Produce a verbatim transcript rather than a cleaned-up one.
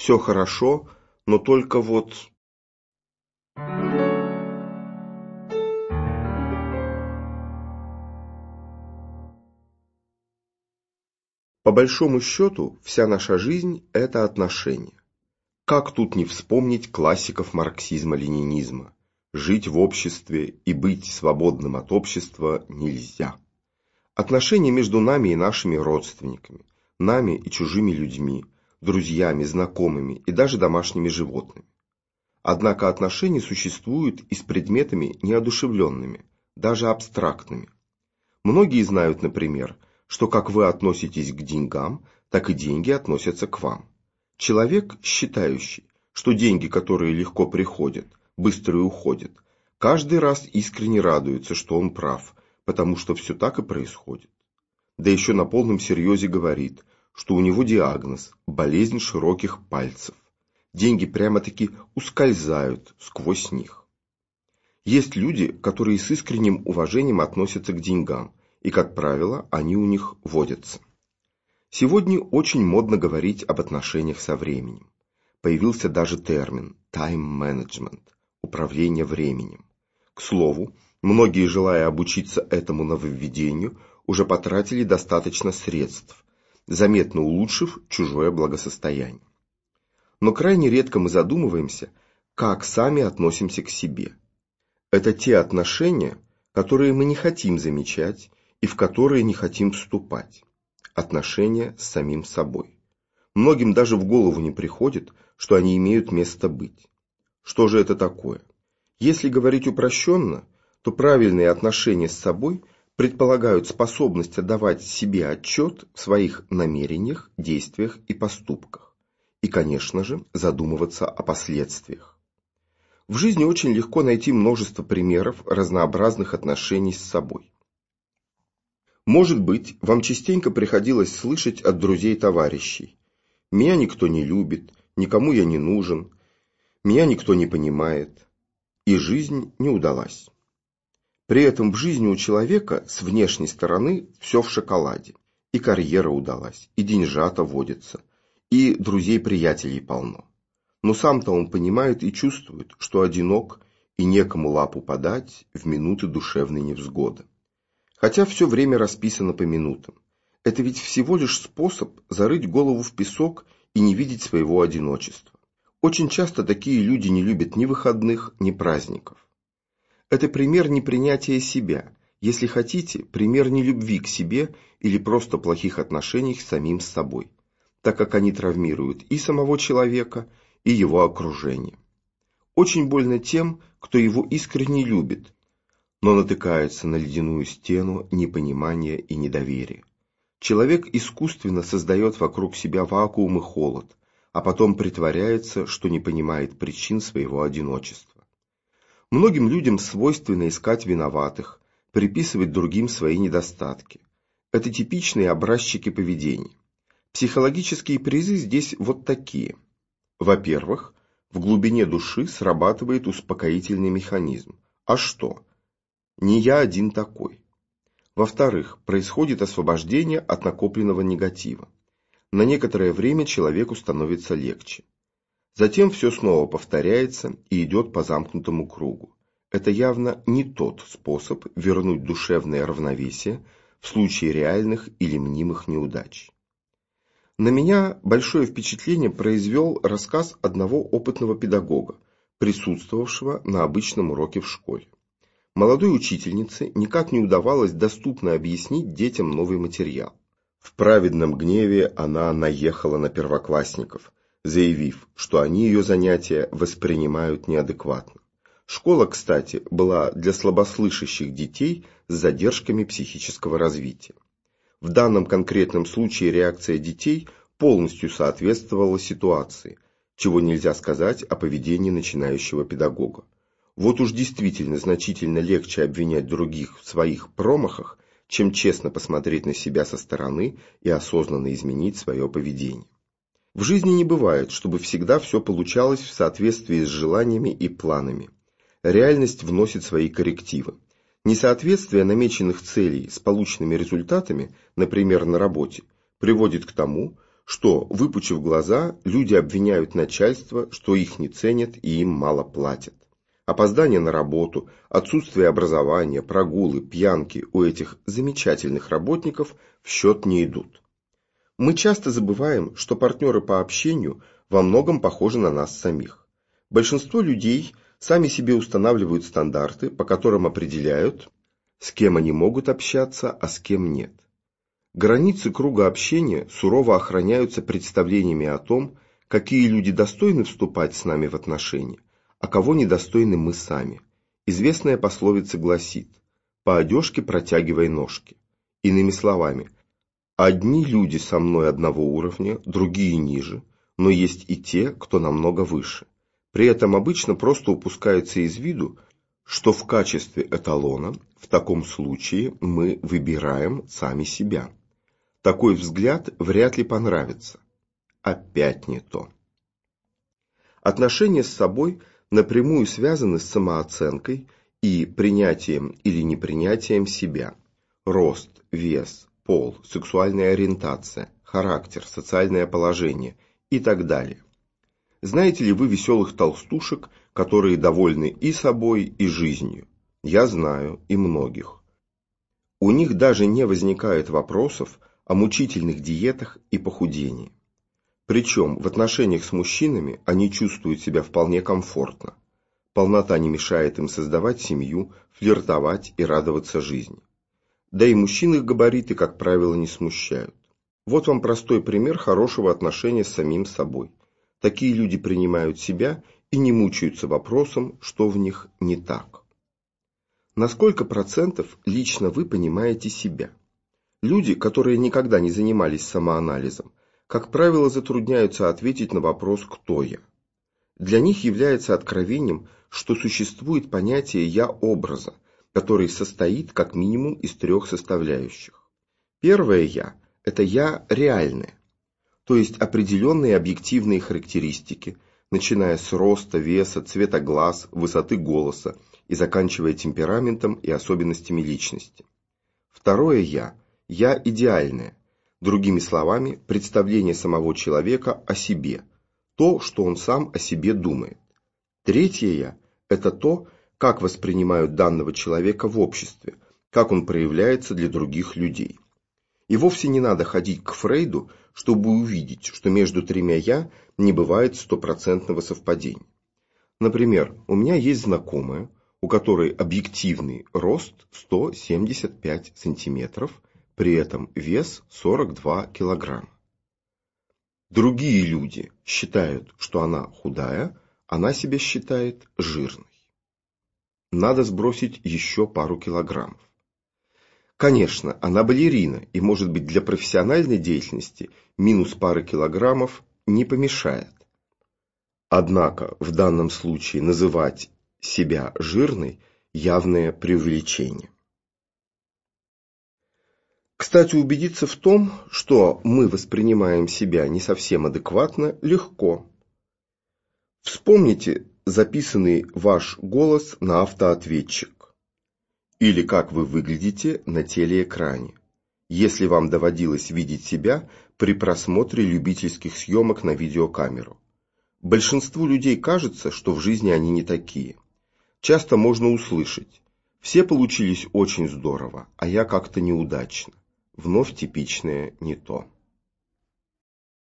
Все хорошо, но только вот... По большому счету, вся наша жизнь – это отношения. Как тут не вспомнить классиков марксизма-ленинизма? Жить в обществе и быть свободным от общества нельзя. Отношения между нами и нашими родственниками, нами и чужими людьми, друзьями, знакомыми и даже домашними животными. Однако отношения существуют и с предметами неодушевленными, даже абстрактными. Многие знают, например, что как вы относитесь к деньгам, так и деньги относятся к вам. Человек, считающий, что деньги, которые легко приходят, быстро и уходят, каждый раз искренне радуется, что он прав, потому что все так и происходит. Да еще на полном серьезе говорит, что у него диагноз – болезнь широких пальцев. Деньги прямо-таки ускользают сквозь них. Есть люди, которые с искренним уважением относятся к деньгам, и, как правило, они у них водятся. Сегодня очень модно говорить об отношениях со временем. Появился даже термин «time management» – управление временем. К слову, многие, желая обучиться этому нововведению, уже потратили достаточно средств, заметно улучшив чужое благосостояние. Но крайне редко мы задумываемся, как сами относимся к себе. Это те отношения, которые мы не хотим замечать и в которые не хотим вступать. Отношения с самим собой. Многим даже в голову не приходит, что они имеют место быть. Что же это такое? Если говорить упрощенно, то правильные отношения с собой предполагают способность отдавать себе отчет в своих намерениях, действиях и поступках. И, конечно же, задумываться о последствиях. В жизни очень легко найти множество примеров разнообразных отношений с собой. Может быть, вам частенько приходилось слышать от друзей-товарищей: «Меня никто не любит, никому я не нужен, меня никто не понимает», и жизнь не удалась. При этом в жизни у человека с внешней стороны все в шоколаде. И карьера удалась, и деньжата водятся, и друзей-приятелей полно. Но сам-то он понимает и чувствует, что одинок и некому лапу подать в минуты душевной невзгоды. Хотя все время расписано по минутам. Это ведь всего лишь способ зарыть голову в песок и не видеть своего одиночества. Очень часто такие люди не любят ни выходных, ни праздников. Это пример непринятия себя, если хотите, пример нелюбви к себе или просто плохих отношений с самим собой, так как они травмируют и самого человека, и его окружение. Очень больно тем, кто его искренне любит, но натыкается на ледяную стену непонимания и недоверия. Человек искусственно создает вокруг себя вакуум и холод, а потом притворяется, что не понимает причин своего одиночества. Многим людям свойственно искать виноватых, приписывать другим свои недостатки. Это типичные образчики поведения. Психологические призы здесь вот такие. Во-первых, в глубине души срабатывает успокоительный механизм. А что? Не я один такой. Во-вторых, происходит освобождение от накопленного негатива. На некоторое время человеку становится легче. Затем все снова повторяется и идет по замкнутому кругу. Это явно не тот способ вернуть душевное равновесие в случае реальных или мнимых неудач. На меня большое впечатление произвел рассказ одного опытного педагога, присутствовавшего на обычном уроке в школе. Молодой учительнице никак не удавалось доступно объяснить детям новый материал. В праведном гневе она наехала на первоклассников, заявив, что они ее занятия воспринимают неадекватно. Школа, кстати, была для слабослышащих детей с задержками психического развития. В данном конкретном случае реакция детей полностью соответствовала ситуации, чего нельзя сказать о поведении начинающего педагога. Вот уж действительно значительно легче обвинять других в своих промахах, чем честно посмотреть на себя со стороны и осознанно изменить свое поведение. В жизни не бывает, чтобы всегда все получалось в соответствии с желаниями и планами. Реальность вносит свои коррективы. Несоответствие намеченных целей с полученными результатами, например, на работе, приводит к тому, что, выпучив глаза, люди обвиняют начальство, что их не ценят и им мало платят. Опоздание на работу, отсутствие образования, прогулы, пьянки у этих замечательных работников в счет не идут. Мы часто забываем, что партнеры по общению во многом похожи на нас самих. Большинство людей сами себе устанавливают стандарты, по которым определяют, с кем они могут общаться, а с кем нет. Границы круга общения сурово охраняются представлениями о том, какие люди достойны вступать с нами в отношения, а кого недостойны мы сами. Известная пословица гласит: «По одежке протягивай ножки». Иными словами, одни люди со мной одного уровня, другие ниже, но есть и те, кто намного выше. При этом обычно просто упускается из виду, что в качестве эталона в таком случае мы выбираем сами себя. Такой взгляд вряд ли понравится. Опять не то. Отношения с собой напрямую связаны с самооценкой и принятием или непринятием себя. Рост, вес, пол, сексуальная ориентация, характер, социальное положение и так далее. Знаете ли вы веселых толстушек, которые довольны и собой, и жизнью? Я знаю и многих. У них даже не возникает вопросов о мучительных диетах и похудении. Причем в отношениях с мужчинами они чувствуют себя вполне комфортно. Полнота не мешает им создавать семью, флиртовать и радоваться жизни. Да и мужчин их габариты, как правило, не смущают. Вот вам простой пример хорошего отношения с самим собой. Такие люди принимают себя и не мучаются вопросом, что в них не так. На сколько процентов лично вы понимаете себя? Люди, которые никогда не занимались самоанализом, как правило, затрудняются ответить на вопрос «кто я?». Для них является откровением, что существует понятие «я-образа», который состоит как минимум из трех составляющих. Первое «я» – это «я» реальное, то есть определенные объективные характеристики, начиная с роста, веса, цвета глаз, высоты голоса и заканчивая темпераментом и особенностями личности. Второе «я» – «я» идеальное, другими словами, представление самого человека о себе, то, что он сам о себе думает. Третье «я» – это то, как воспринимают данного человека в обществе, как он проявляется для других людей. И вовсе не надо ходить к Фрейду, чтобы увидеть, что между тремя «я» не бывает стопроцентного совпадения. Например, у меня есть знакомая, у которой объективный рост сто семьдесят пять сантиметров, при этом вес сорок два килограмма. Другие люди считают, что она худая, она себя считает жирной. Надо сбросить еще пару килограммов. Конечно, она балерина, и, может быть, для профессиональной деятельности минус пары килограммов не помешает. Однако в данном случае называть себя жирной – явное преувеличение. Кстати, убедиться в том, что мы воспринимаем себя не совсем адекватно, легко. Вспомните записанный ваш голос на автоответчик. Или как вы выглядите на телеэкране, если вам доводилось видеть себя при просмотре любительских съемок на видеокамеру. Большинству людей кажется, что в жизни они не такие. Часто можно услышать: «Все получились очень здорово, а я как-то неудачно». Вновь типичное не то.